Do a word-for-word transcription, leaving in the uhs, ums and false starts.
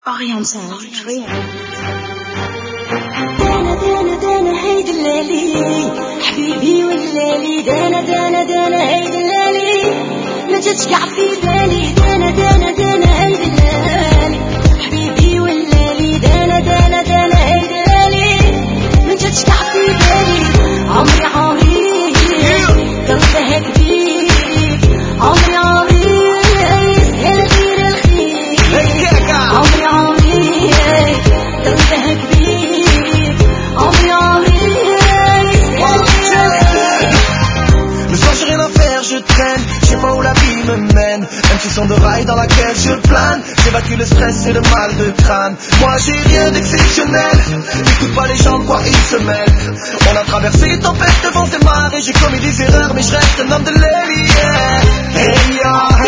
Oriental Trio. دانا دانا دانا هيد الليلي حبيبي والليلي دانا دانا دانا هيد الليلي ما تتقع في بالي دانا دانا دانا هيد الليلي حبيبي والليلي دانا دانا دانا هيد الليلي ما تتقع في بالي عمري عمري قلبها كبير عمري عمري هلا غير الخير عمري عمري قلبها كبير عمري عمري Le soir j'ai rien à faire, je traîne, je sais pas où la vie me mène. Un petit son de rail dans laquelle je plane. J'évacue le stress et le mal de crâne. Moi j'ai rien d'exceptionnel. J'écoute pas les gens de quoi ils se mêlent. On a traversé les tempêtes devant des marées. J'ai commis des erreurs mais je reste un homme de l'air. Yeah. Hey ya.